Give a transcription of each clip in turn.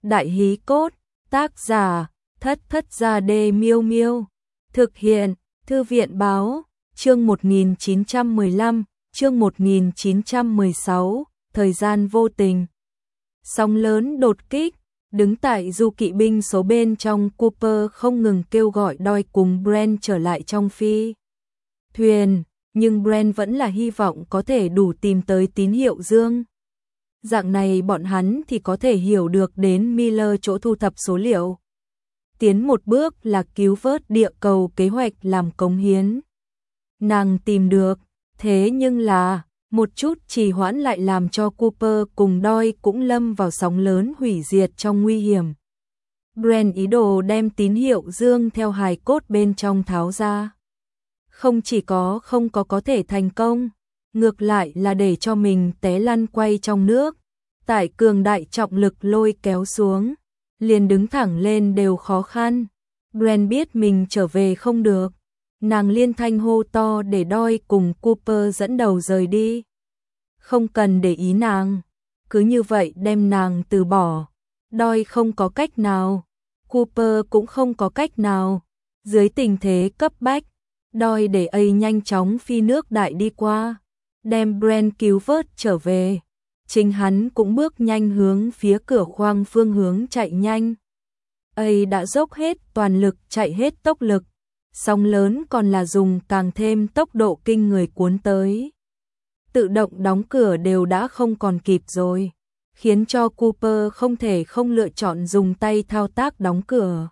Đại hí cốt, tác giả, Thất Thất Gia Đê Miêu Miêu. Thực hiện, Thư viện báo, chương 1915, chương 1916, thời gian vô tình. Sóng lớn đột kích, đứng tại du kỵ binh số bên trong, Cooper không ngừng kêu gọi Doyle cùng Brent trở lại trong phi thuyền, nhưng Brent vẫn là hy vọng có thể đủ tìm tới tín hiệu dương. Dạng này bọn hắn thì có thể hiểu được đến Miller chỗ thu thập số liệu. Tiến một bước là cứu vớt địa cầu kế hoạch làm cống hiến. Nàng tìm được, thế nhưng là một chút trì hoãn lại làm cho Cooper cùng Doyle cũng lâm vào sóng lớn hủy diệt trong nguy hiểm. Brent ý đồ đem tín hiệu dương theo hài cốt bên trong tháo ra. Không chỉ không có thể thành công, ngược lại là để cho mình té lăn quay trong nước. Tại cường đại trọng lực lôi kéo xuống, liền đứng thẳng lên đều khó khăn. Brent biết mình trở về không được. Nàng liên thanh hô to để Doyle cùng Cooper dẫn đầu rời đi. Không cần để ý nàng, cứ như vậy đem nàng từ bỏ. Doyle không có cách nào, Cooper cũng không có cách nào. Dưới tình thế cấp bách, Doyle để A nhanh chóng phi nước đại đi qua, đem Brent cứu vớt trở về. Chính hắn cũng bước nhanh hướng phía cửa khoang phương hướng chạy nhanh. A đã dốc hết toàn lực chạy hết tốc lực. Sóng lớn còn là dùng càng thêm tốc độ kinh người cuốn tới. Tự động đóng cửa đều đã không còn kịp rồi, khiến cho Cooper không thể không lựa chọn dùng tay thao tác đóng cửa.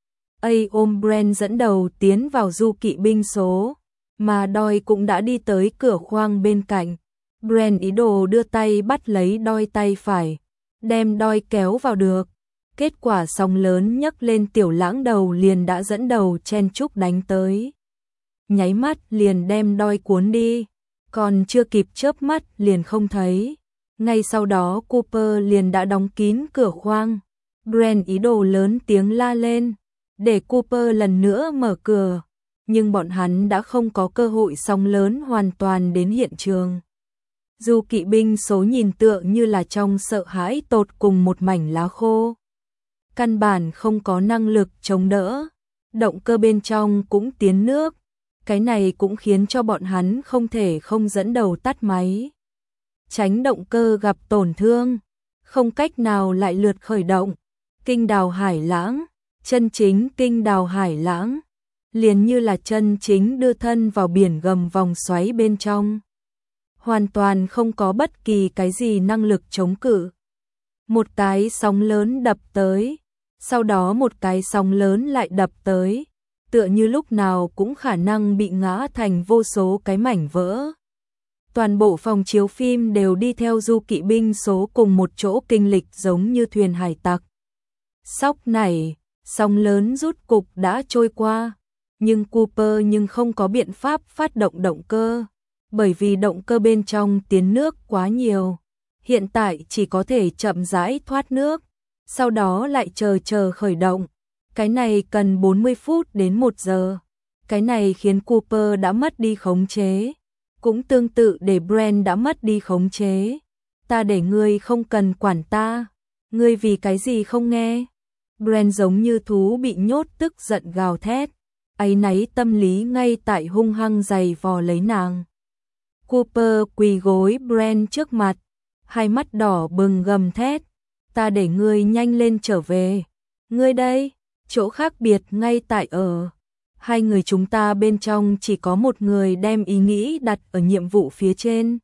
A ôm Brent dẫn đầu tiến vào du kỵ binh số, mà Doyle cũng đã đi tới cửa khoang bên cạnh. Brent ý đồ đưa tay bắt lấy Doyle tay phải, đem Doyle kéo vào được. Kết quả sóng lớn nhấc lên, tiểu lãng đầu liền đã dẫn đầu chen chúc đánh tới. Nháy mắt liền đem Doyle cuốn đi, còn chưa kịp chớp mắt liền không thấy. Ngay sau đó Cooper liền đã đóng kín cửa khoang. Brent ý đồ lớn tiếng la lên, để Cooper lần nữa mở cửa, nhưng bọn hắn đã không có cơ hội, sóng lớn hoàn toàn đến hiện trường. Du kỵ binh số nhìn tựa như là trong sợ hãi tột cùng một mảnh lá khô. Căn bản không có năng lực chống đỡ, động cơ bên trong cũng tiến nước. Cái này cũng khiến cho bọn hắn không thể không dẫn đầu tắt máy. Tránh động cơ gặp tổn thương, không cách nào lại lượt khởi động. Kinh đào hải lãng, chân chính kinh đào hải lãng, liền như là chân chính đưa thân vào biển gầm vòng xoáy bên trong. Hoàn toàn không có bất kỳ cái gì năng lực chống cự. Một cái sóng lớn đập tới, sau đó một cái sóng lớn lại đập tới, tựa như lúc nào cũng khả năng bị ngã thành vô số cái mảnh vỡ. Toàn bộ phòng chiếu phim đều đi theo du kỵ binh số cùng một chỗ kinh lịch giống như thuyền hải tặc. Sóc này, sóng lớn rút cục đã trôi qua, nhưng Cooper không có biện pháp phát động động cơ, bởi vì động cơ bên trong tiến nước quá nhiều. Hiện tại chỉ có thể chậm rãi thoát nước, sau đó lại chờ khởi động. Cái này cần 40 phút đến 1 giờ. Cái này khiến Cooper đã mất đi khống chế. Cũng tương tự để Brent đã mất đi khống chế. Ta để ngươi không cần quản ta. Ngươi vì cái gì không nghe? Brent giống như thú bị nhốt tức giận gào thét. Áy náy tâm lý ngay tại hung hăng giày vò lấy nàng. Cooper quỳ gối Brent trước mặt, hai mắt đỏ bừng gầm thét. Ta để ngươi nhanh lên trở về. Ngươi đây, chỗ khác biệt ngay tại ở. Hai người chúng ta bên trong chỉ có một người đem ý nghĩ đặt ở nhiệm vụ phía trên.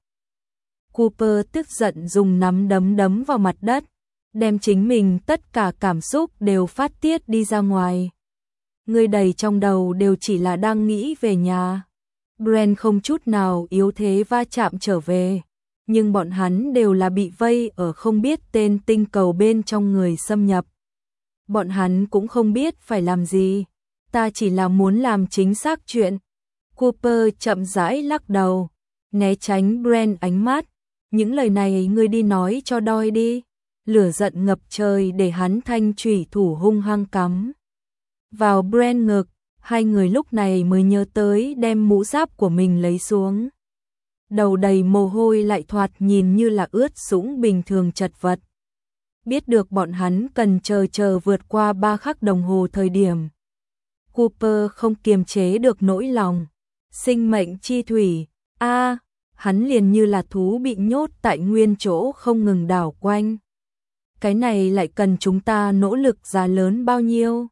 Cooper tức giận dùng nắm đấm đấm vào mặt đất, đem chính mình tất cả cảm xúc đều phát tiết đi ra ngoài. Ngươi đầy trong đầu đều chỉ là đang nghĩ về nhà. Brent không chút nào yếu thế va chạm trở về, nhưng bọn hắn đều là bị vây ở không biết tên tinh cầu bên trong người xâm nhập. Bọn hắn cũng không biết phải làm gì. Ta chỉ là muốn làm chính xác chuyện. Cooper chậm rãi lắc đầu, né tránh Brent ánh mắt. Những lời này ngươi đi nói cho Doyle đi. Lửa giận ngập trời để hắn thanh chủy thủ hung hăng cắm vào Brent ngực. Hai người lúc này mới nhớ tới đem mũ giáp của mình lấy xuống. Đầu đầy mồ hôi lại thoạt nhìn như là ướt sũng bình thường chật vật. biết được bọn hắn cần chờ vượt qua 3 khắc đồng hồ thời điểm. Cooper không kiềm chế được nỗi lòng. Sinh mệnh chi thủy, hắn liền như là thú bị nhốt tại nguyên chỗ không ngừng đảo quanh. Cái này lại cần chúng ta nỗ lực giá lớn bao nhiêu?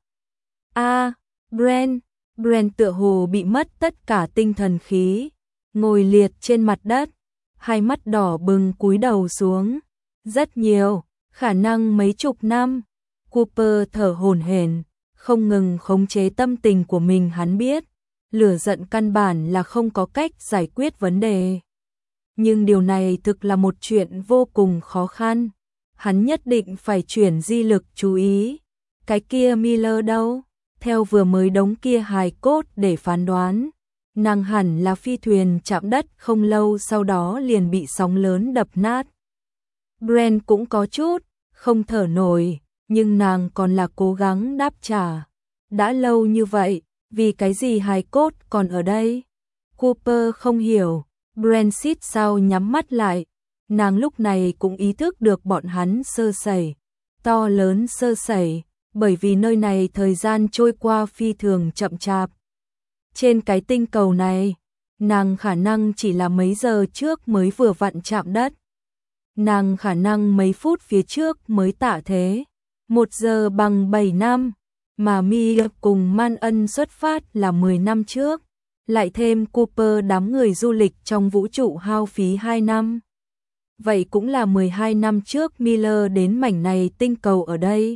Brent tựa hồ bị mất tất cả tinh thần khí, ngồi liệt trên mặt đất, hai mắt đỏ bừng cúi đầu xuống. Rất nhiều, khả năng mấy chục năm. Cooper thở hổn hển, không ngừng khống chế tâm tình của mình. Hắn biết, lửa giận căn bản là không có cách giải quyết vấn đề. Nhưng điều này thực là một chuyện vô cùng khó khăn. Hắn nhất định phải chuyển di lực chú ý. Cái kia Miller đâu? Theo vừa mới đống kia hài cốt để phán đoán, nàng hẳn là phi thuyền chạm đất không lâu sau đó liền bị sóng lớn đập nát. Brent cũng có chút không thở nổi, nhưng nàng còn là cố gắng đáp trả. Đã lâu như vậy, vì cái gì hài cốt còn ở đây? Cooper không hiểu. Brent xít sao nhắm mắt lại. Nàng lúc này cũng ý thức được bọn hắn sơ sẩy, to lớn sơ sẩy, bởi vì nơi này thời gian trôi qua phi thường chậm chạp. Trên cái tinh cầu này, nàng khả năng chỉ là mấy giờ trước mới vừa vặn chạm đất. Nàng khả năng mấy phút phía trước mới tạ thế. 1 giờ bằng 7 năm, mà Mia cùng Man Ân xuất phát là 10 năm trước. Lại thêm Cooper đám người du lịch trong vũ trụ hao phí 2 năm. Vậy cũng là 12 năm trước Miller đến mảnh này tinh cầu ở đây.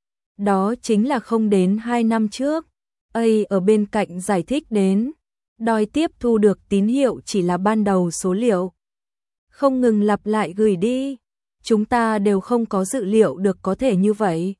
Đó chính là không đến 2 năm trước. Ở bên cạnh giải thích đến, đòi tiếp thu được tín hiệu chỉ là ban đầu số liệu. Không ngừng lặp lại gửi đi. Chúng ta đều không có dự liệu được có thể như vậy.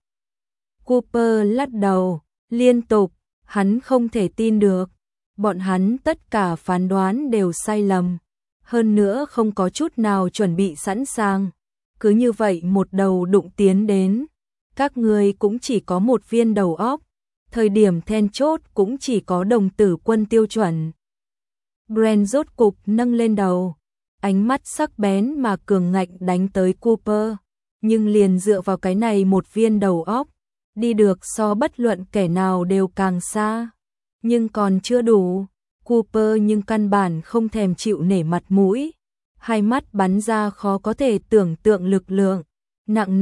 Cooper lắc đầu, liên tục, hắn không thể tin được. Bọn hắn tất cả phán đoán đều sai lầm. Hơn nữa không có chút nào chuẩn bị sẵn sàng. Cứ như vậy một đầu đụng tiến đến. Các ngươi cũng chỉ có một viên đầu óc. Thời điểm then chốt cũng chỉ có đồng tử quân tiêu chuẩn. Brent rốt cục nâng lên đầu. Ánh mắt sắc bén mà cường ngạnh đánh tới Cooper. Nhưng liền dựa vào cái này một viên đầu óc, đi được so bất luận kẻ nào đều càng xa. Nhưng còn chưa đủ. Cooper nhưng căn bản không thèm chịu nể mặt mũi. Hai mắt bắn ra khó có thể tưởng tượng lực lượng. Nặng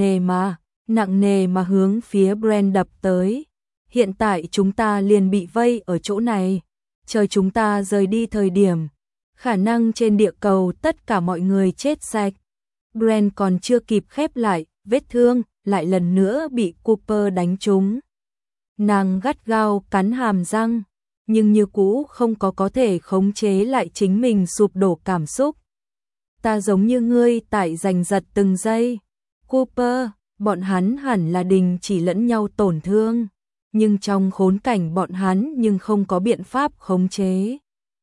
nề mà hướng phía Brent đập tới. Hiện tại chúng ta liền bị vây ở chỗ này. Chờ chúng ta rời đi thời điểm, khả năng trên địa cầu tất cả mọi người chết sạch. Brent còn chưa kịp khép lại vết thương, lại lần nữa bị Cooper đánh trúng. Nàng gắt gao cắn hàm răng, nhưng như cũ không có thể khống chế lại chính mình sụp đổ cảm xúc. Ta giống như ngươi tại giành giật từng giây. Cooper, bọn hắn hẳn là đình chỉ lẫn nhau tổn thương, nhưng trong khốn cảnh bọn hắn nhưng không có biện pháp khống chế.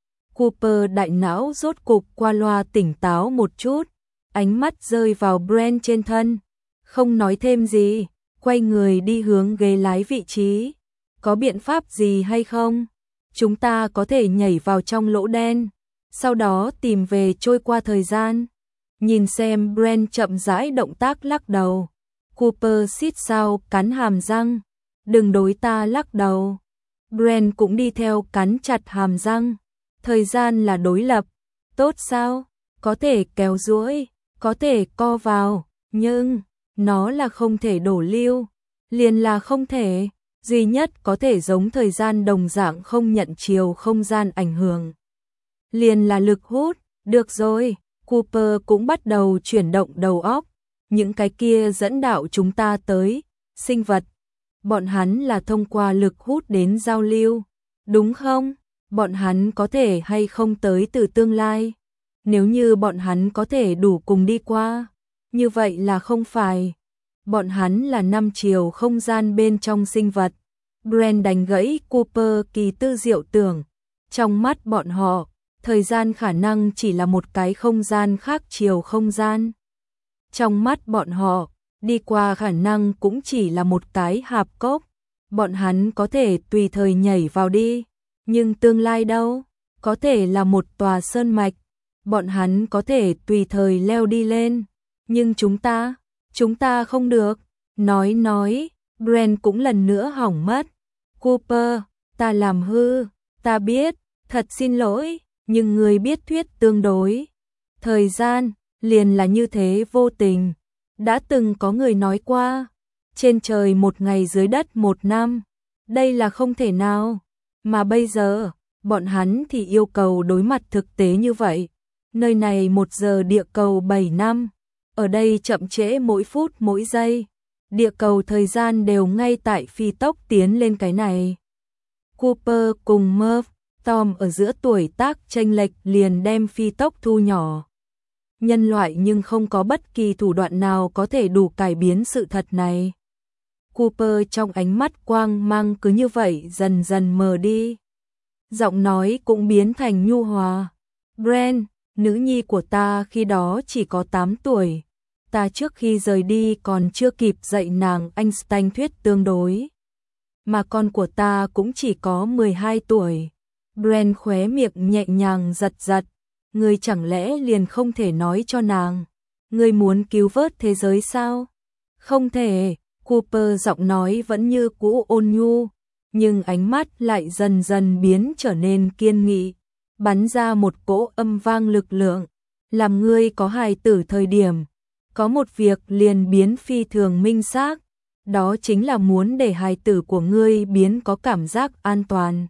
Cooper đại não rốt cục qua loa tỉnh táo một chút, ánh mắt rơi vào Brent trên thân, không nói thêm gì, quay người đi hướng ghế lái vị trí. Có biện pháp gì hay không? Chúng ta có thể nhảy vào trong lỗ đen, sau đó tìm về trôi qua thời gian. Nhìn xem Brent chậm rãi động tác lắc đầu. Cooper xít sao cắn hàm răng. Đừng đối ta lắc đầu. Brent cũng đi theo cắn chặt hàm răng. Thời gian là đối lập. Tốt sao? Có thể kéo duỗi, có thể co vào, nhưng nó là không thể đổ lưu. Liền là không thể. Duy nhất có thể giống thời gian đồng dạng không nhận chiều không gian ảnh hưởng. Liền là lực hút. Được rồi, Cooper cũng bắt đầu chuyển động đầu óc. Những cái kia dẫn đạo chúng ta tới, sinh vật. Bọn hắn là thông qua lực hút đến giao lưu, đúng không? Bọn hắn có thể hay không tới từ tương lai? Nếu như bọn hắn có thể đủ cùng đi qua, như vậy là không phải. Bọn hắn là 5 chiều không gian bên trong sinh vật. Brent đánh gãy Cooper kỳ tư diệu tưởng. Trong mắt bọn họ, thời gian khả năng chỉ là một cái không gian khác chiều không gian. Trong mắt bọn họ, đi qua khả năng cũng chỉ là một cái hạp cốc. Bọn hắn có thể tùy thời nhảy vào đi. Nhưng tương lai đâu? Có thể là một tòa sơn mạch. Bọn hắn có thể tùy thời leo đi lên. Nhưng chúng Chúng ta không được. Nói, Brent cũng lần nữa hỏng mất. Cooper, ta làm hư, ta biết, thật xin lỗi, nhưng người biết thuyết tương đối. Thời gian, liền là như thế vô tình. Đã từng có người nói qua, trên trời một ngày dưới đất một năm. Đây là không thể nào. Mà bây giờ, bọn hắn thì yêu cầu đối mặt thực tế như vậy. Nơi này 1 giờ địa cầu 7 năm. Ở đây chậm trễ mỗi phút mỗi giây. Địa cầu thời gian đều ngay tại phi tốc tiến lên cái này. Cooper cùng Murph, Tom ở giữa tuổi tác chênh lệch liền đem phi tốc thu nhỏ. Nhân loại nhưng không có bất kỳ thủ đoạn nào có thể đủ cải biến sự thật này. Cooper trong ánh mắt quang mang cứ như vậy dần dần mờ đi. Giọng nói cũng biến thành nhu hòa. Brent, nữ nhi của ta khi đó chỉ có 8 tuổi. Ta trước khi rời đi còn chưa kịp dạy nàng Einstein thuyết tương đối. Mà con của ta cũng chỉ có 12 tuổi. Brent khóe miệng nhẹ nhàng giật giật. Ngươi chẳng lẽ liền không thể nói cho nàng? Ngươi muốn cứu vớt thế giới sao? Không thể. Cooper giọng nói vẫn như cũ ôn nhu, nhưng ánh mắt lại dần dần biến trở nên kiên nghị, bắn ra một cỗ âm vang lực lượng. Làm ngươi có hài tử thời điểm, có một việc liền biến phi thường minh xác, đó chính là muốn để hài tử của ngươi biến có cảm giác an toàn.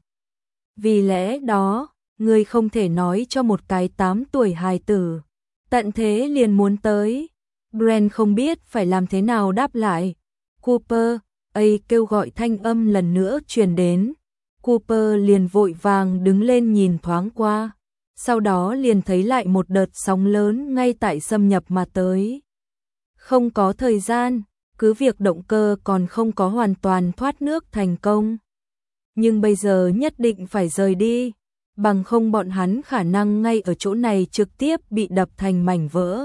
Vì lẽ đó, ngươi không thể nói cho một cái 8 tuổi hài tử, tận thế liền muốn tới. Brent không biết phải làm thế nào đáp lại. Cooper, kêu gọi thanh âm lần nữa truyền đến. Cooper liền vội vàng đứng lên nhìn thoáng qua, sau đó liền thấy lại một đợt sóng lớn ngay tại xâm nhập mà tới. Không có thời gian, cứ việc động cơ còn không có hoàn toàn thoát nước thành công. Nhưng bây giờ nhất định phải rời đi, bằng không bọn hắn khả năng ngay ở chỗ này trực tiếp bị đập thành mảnh vỡ.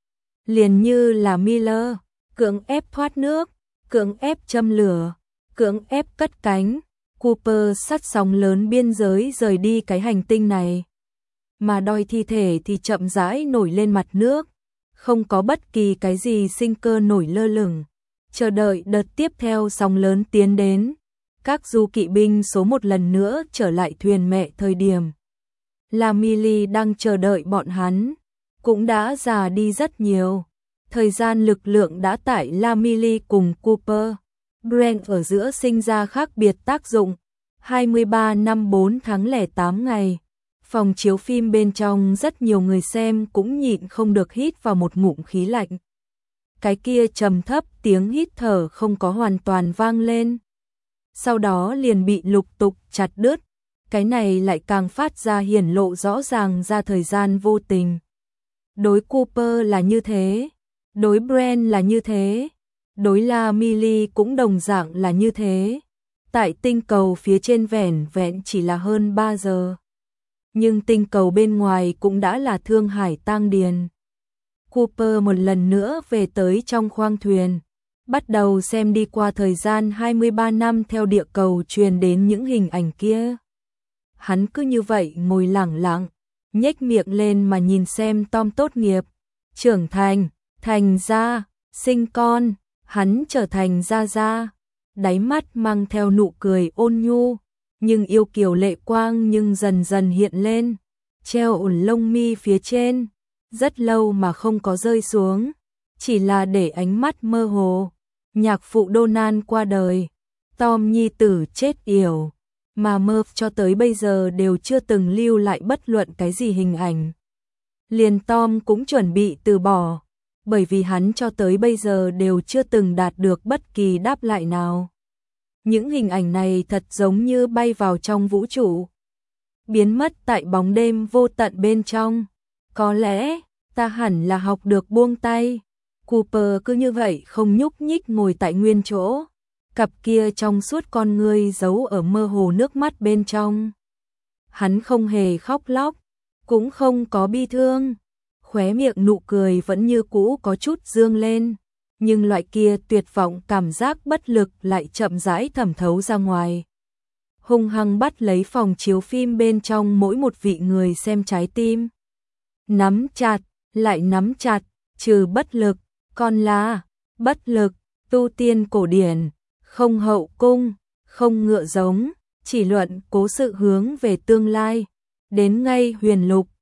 Liền như là Miller, cưỡng ép thoát nước, cưỡng ép châm lửa, cưỡng ép cất cánh. Cooper sát sóng lớn biên giới rời đi cái hành tinh này. Mà đôi thi thể thì chậm rãi nổi lên mặt nước, không có bất kỳ cái gì sinh cơ nổi lơ lửng, chờ đợi đợt tiếp theo sóng lớn tiến đến. Các du kỵ binh số 1 lần nữa trở lại thuyền mẹ thời điểm. La Millie đang chờ đợi bọn hắn, cũng đã già đi rất nhiều. Thời gian lực lượng đã tại La Millie cùng Cooper, Brent ở giữa sinh ra khác biệt tác dụng. 23 năm 4 tháng 08 ngày. Phòng chiếu phim bên trong rất nhiều người xem cũng nhịn không được hít vào một ngụm khí lạnh. Cái kia trầm thấp tiếng hít thở không có hoàn toàn vang lên. Sau đó liền bị lục tục chặt đứt. Cái này lại càng phát ra hiển lộ rõ ràng ra thời gian vô tình. Đối Cooper là như thế, đối Brent là như thế, đối La Millie cũng đồng dạng là như thế. Tại tinh cầu phía trên vẻn vẹn chỉ là hơn 3 giờ. Nhưng tinh cầu bên ngoài cũng đã là thương hải tang điền. Cooper một lần nữa về tới trong khoang thuyền, bắt đầu xem đi qua thời gian 23 năm theo địa cầu truyền đến những hình ảnh kia. Hắn cứ như vậy ngồi lẳng lặng, nhếch miệng lên mà nhìn xem Tom tốt nghiệp, trưởng thành, thành ra, sinh con, hắn trở thành gia. Đáy mắt mang theo nụ cười ôn nhu, nhưng yêu kiều lệ quang nhưng dần dần hiện lên, treo ổn lông mi phía trên, rất lâu mà không có rơi xuống, chỉ là để ánh mắt mơ hồ. Nhạc phụ Donald qua đời, Tom nhi tử chết yểu, mà Murph cho tới bây giờ đều chưa từng lưu lại bất luận cái gì hình ảnh. Liền Tom cũng chuẩn bị từ bỏ, bởi vì hắn cho tới bây giờ đều chưa từng đạt được bất kỳ đáp lại nào. Những hình ảnh này thật giống như bay vào trong vũ trụ, biến mất tại bóng đêm vô tận bên trong. Có lẽ, ta hẳn là học được buông tay. Cooper cứ như vậy không nhúc nhích ngồi tại nguyên chỗ, cặp kia trong suốt con ngươi giấu ở mơ hồ nước mắt bên trong. Hắn không hề khóc lóc, cũng không có bi thương, khóe miệng nụ cười vẫn như cũ có chút dương lên, nhưng loại kia tuyệt vọng cảm giác bất lực lại chậm rãi thẩm thấu ra ngoài. Hung hăng bắt lấy phòng chiếu phim bên trong mỗi một vị người xem trái tim. Nắm chặt, lại nắm chặt, trừ bất lực, còn là bất lực, tu tiên cổ điển, không hậu cung, không ngựa giống, chỉ luận cố sự hướng về tương lai. Đến ngay huyền lục,